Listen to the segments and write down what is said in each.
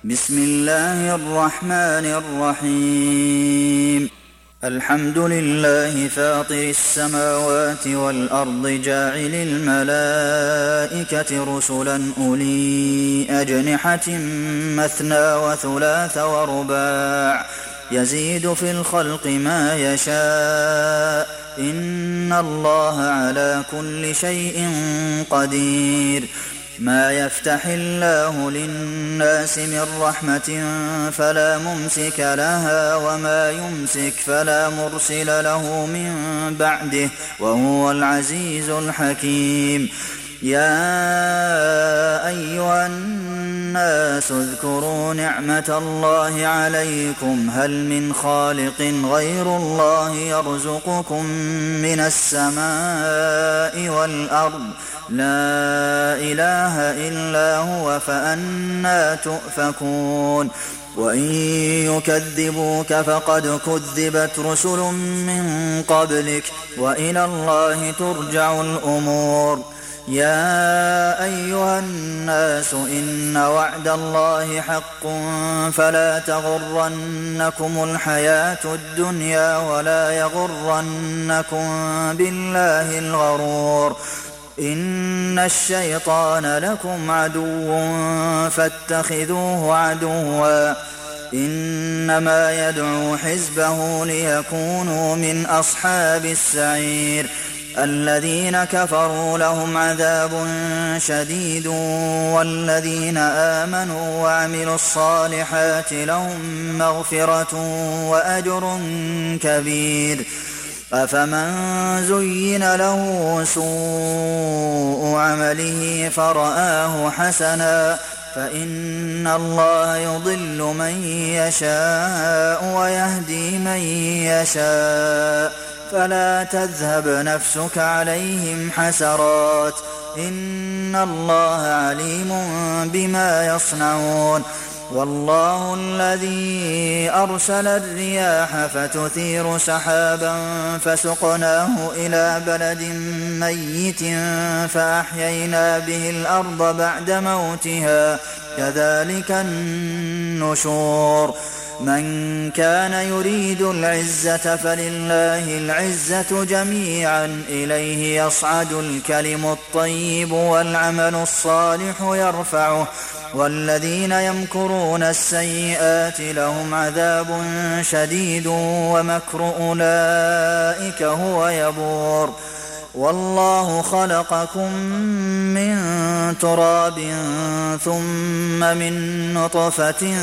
بسم الله الرحمن الرحيم الحمد لله فاطر السماوات والأرض جاعل الملائكة رسلا أولي أجنحة مثنى وثلاث ورباع يزيد في الخلق ما يشاء إن الله على كل شيء قدير ما يفتح الله للناس من رحمة فلا ممسك لها وما يمسك فلا مرسل له من بعده وهو العزيز الحكيم يا أيها الناس اذكروا نعمة الله عليكم هل من خالق غير الله يرزقكم من السماء والأرض لا إله إلا هو فأنى تؤفكون وإن يكذبوك فقد كذبت رسل من قبلك وإلى الله ترجع الأمور يا أيها الناس إن وعد الله حق فلا تغرنكم الحياة الدنيا ولا يغرنكم بالله الغرور إن الشيطان لكم عدو فاتخذوه عدوا إنما يدعو حزبه ليكونوا من أصحاب السعير الذين كفروا لهم عذاب شديد والذين آمنوا وعملوا الصالحات لهم مغفرة وأجر كبير أفمن زين له سوء عمله فرآه حسنا فإن الله يضل من يشاء ويهدي من يشاء فلا تذهب نفسك عليهم حسرات إن الله عليم بما يصنعون والله الذي أرسل الرياح فتثير سحابا فسقناه إلى بلد ميت فأحيينا به الأرض بعد موتها كذلك النشور من كان يريد العزة فلله العزة جميعا إليه يصعد الكلم الطيب والعمل الصالح يرفعه والذين يمكرون السيئات لهم عذاب شديد ومكر أولئك هو يبور والله خلقكم من تراب ثم من نطفة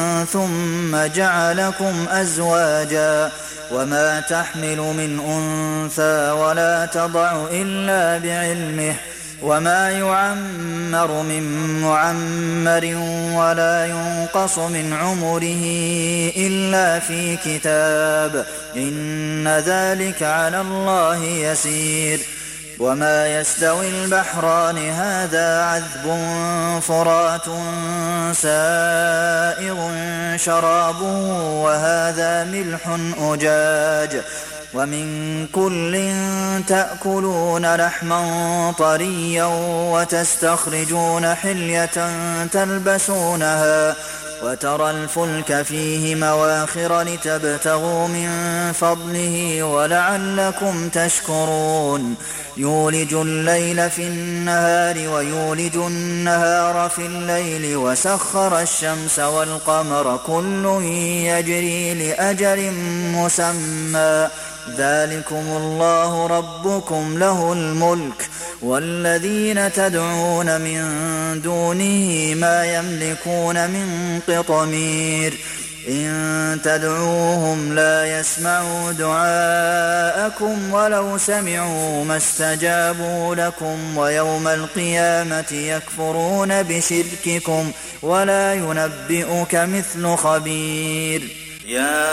ثم جعلكم أزواجا وما تحمل من أنثى ولا تضع إلا بعلمه وما يعمر من معمر ولا ينقص من عمره إلا في كتاب إن ذلك على الله يسير وما يستوي البحران هذا عذب فرات سائغ شرابه وهذا ملح أجاج ومن كل تأكلون لحما طريا وتستخرجون حلية تلبسونها وترى الفلك فيه مواخر لتبتغوا من فضله ولعلكم تشكرون يولج الليل في النهار ويولج النهار في الليل وسخر الشمس والقمر كل يجري لأجل مسمى ذلكم الله ربكم له الملك والذين تدعون من دونه ما يملكون من قطمير إن تدعوهم لا يسمعوا دعاءكم ولو سمعوا ما استجابوا لكم ويوم القيامة يكفرون بشرككم ولا ينبئك مثل خبير يا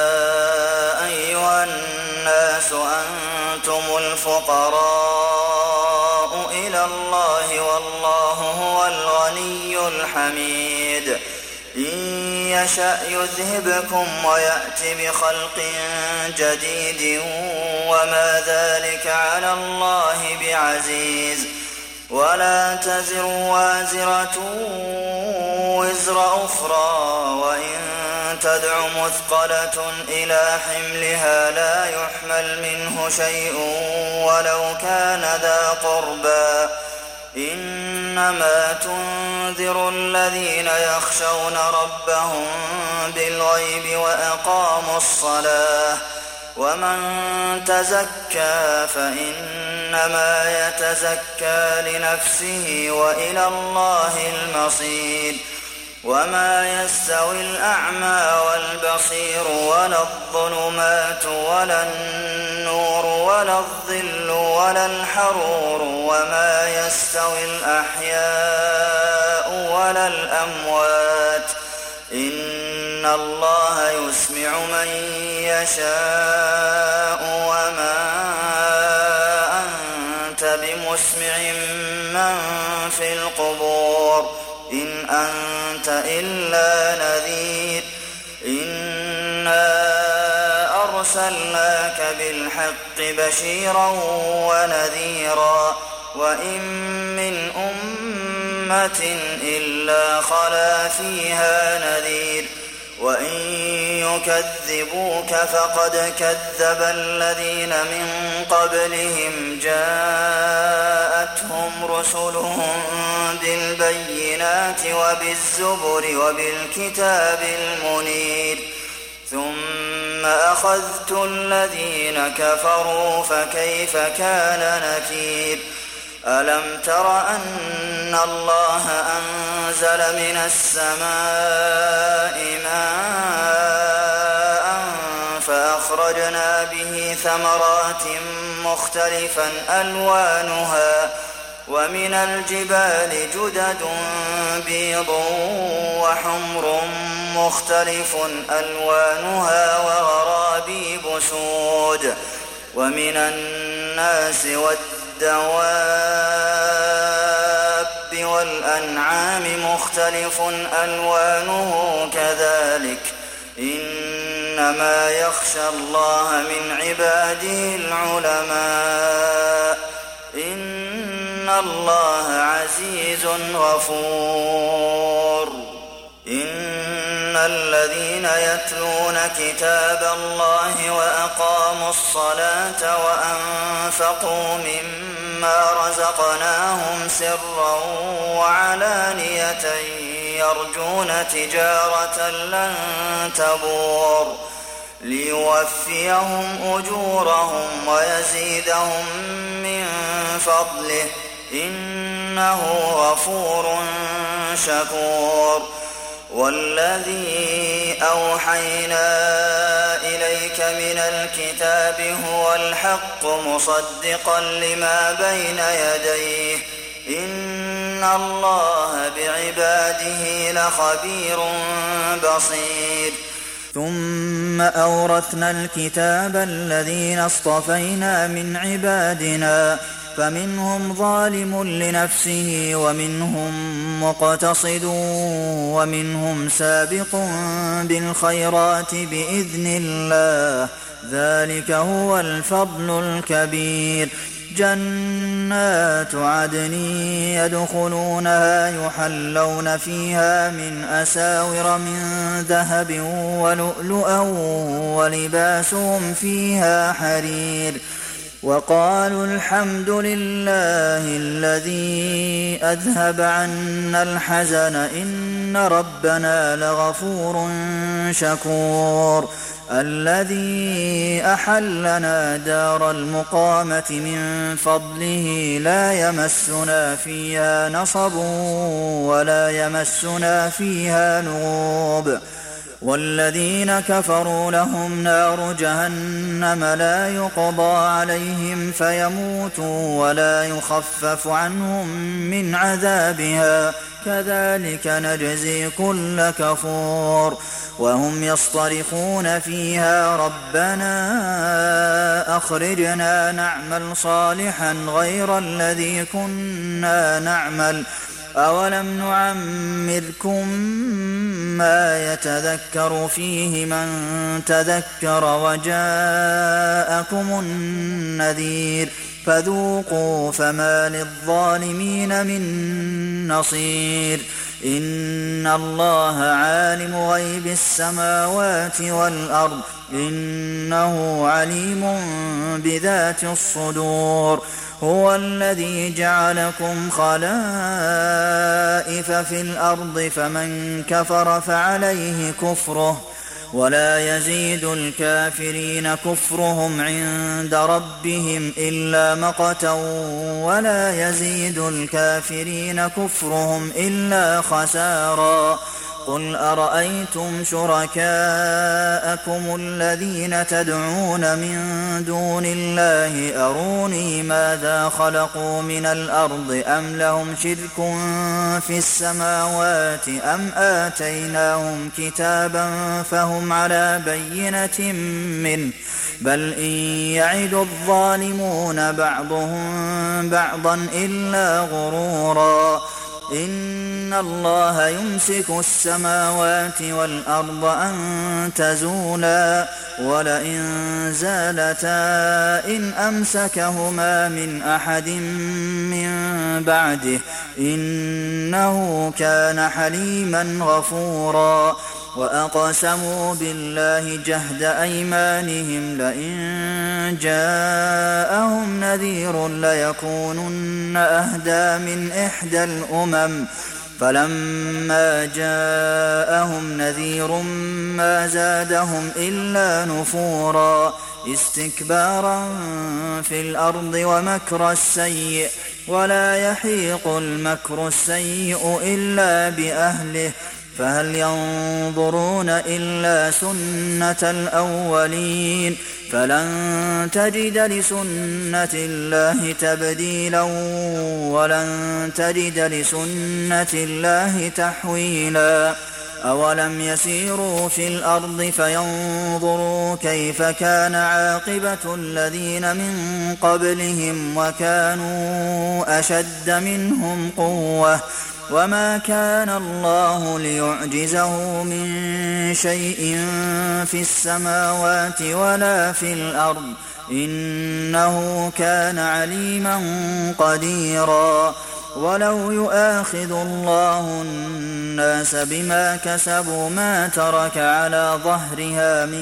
أيها الناس أنتم الفقراء إلى الله والله هو الغني الحميد إن يشأ يذهبكم ويأت بخلق جديد وما ذلك على الله بعزيز ولا تزر وازرة وزر أخرى وإن تدع مثقلة إلى حملها لا يحمل منه شيء ولو كان ذا قربى إنما تنذر الذين يخشون ربهم بالغيب وأقاموا الصلاة ومن تزكى فإنما يتزكى لنفسه وإلى الله المصير وما يستوي الأعمى والبصير ولا الظلمات ولا النور ولا الظل ولا الحرور وما يستوي الأحياء ولا الأموات إن الله يسمع من يشاء وما أنت بمسمع من في القبور إن أنت إلا نذير إنا أرسلناك بالحق بشيرا ونذيرا وإن من أمة إلا خلا فيها نذير وإن يكذبوك فقد كذب الذين من قبلهم جاءتهم رسلهم بالبينات وبالزبر وبالكتاب المنير ثم أخذت الذين كفروا فكيف كان نكير ألم تر أن الله أنزل من السماء ماء فأخرجنا به ثمرات مختلفا ألوانها ومن الجبال جدد بيض وحمر مختلف ألوانها وغرابيب سود ومن الناس والدواب والأنعام مختلف ألوانه كذلك إنما يخشى الله من عباده العلماء إن الله عزيز غفور إن الذين يتلون كتاب الله وأقاموا الصلاة وأنفقوا مما رزقناهم سرا وعلانية يرجون تجارة لن تبور ليوفيهم أجورهم ويزيدهم من فضله إنه غفور شكور والذي أوحينا إليك من الكتاب هو الحق مصدقا لما بين يديه إن الله بعباده لخبير بصير ثم أورثنا الكتاب الذين اصطفينا من عبادنا فمنهم ظالم لنفسه ومنهم مقتصد ومنهم سابق بالخيرات بإذن الله ذلك هو الفضل الكبير جنات عدن يدخلونها يحلون فيها من أساور من ذهب ولؤلؤا ولباسهم فيها حرير وقالوا الحمد لله الذي أذهب عنا الحزن إن ربنا لغفور شكور الذي أحلنا دار المقامة من فضله لا يمسنا فيها نصب ولا يمسنا فيها لغوب والذين كفروا لهم نار جهنم لا يقضى عليهم فيموتوا ولا يخفف عنهم من عذابها كذلك نجزي كل كفور وهم يصطرخون فيها ربنا أخرجنا نعمل صالحا غير الذي كنا نعمل أولم نعمركم ما يتذكر فيه من تذكر وجاءكم النذير فذوقوا فما للظالمين من نصير إن الله عالم غيب السماوات والأرض إنه عليم بذات الصدور هو الذي جعلكم خلائف في الأرض فمن كفر فعليه كفره ولا يزيد الكافرين كفرهم عند ربهم إلا مقتا ولا يزيد الكافرين كفرهم إلا خسارا قل أرأيتم شركاءكم الذين تدعون من دون الله أروني ماذا خلقوا من الأرض أم لهم شرك في السماوات أم آتيناهم كتابا فهم على بينة منه بل إن يعد الظالمون بعضهم بعضا إلا غرورا إن الله يمسك السماوات والأرض أن تزولا ولئن زالتا إن أمسكهما من أحد من بعده إنه كان حليما غفورا وأقسموا بالله جهد أيمانهم لئن جاءهم نذير ليكونن أهدى من إحدى الأمم فلما جاءهم نذير ما زادهم إلا نفورا استكبارا في الأرض ومكر السيء ولا يحيق المكر السيء إلا بأهله فهل ينظرون إلا سنة الأولين فلن تجد لسنة الله تبديلا ولن تجد لسنة الله تحويلا أولم يسيروا في الأرض فينظروا كيف كان عاقبة الذين من قبلهم وكانوا أشد منهم قوة وما كان الله ليعجزه من شيء في السماوات ولا في الأرض إنه كان عليما قديرا ولو يؤاخذ الله الناس بما كسبوا ما ترك على ظهرها من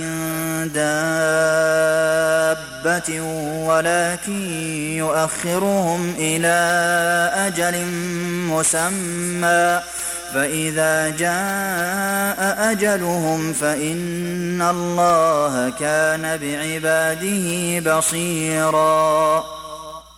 دابة ولكن يؤخرهم إلى أجل مسمى فإذا جاء أجلهم فإن الله كان بعباده بصيرا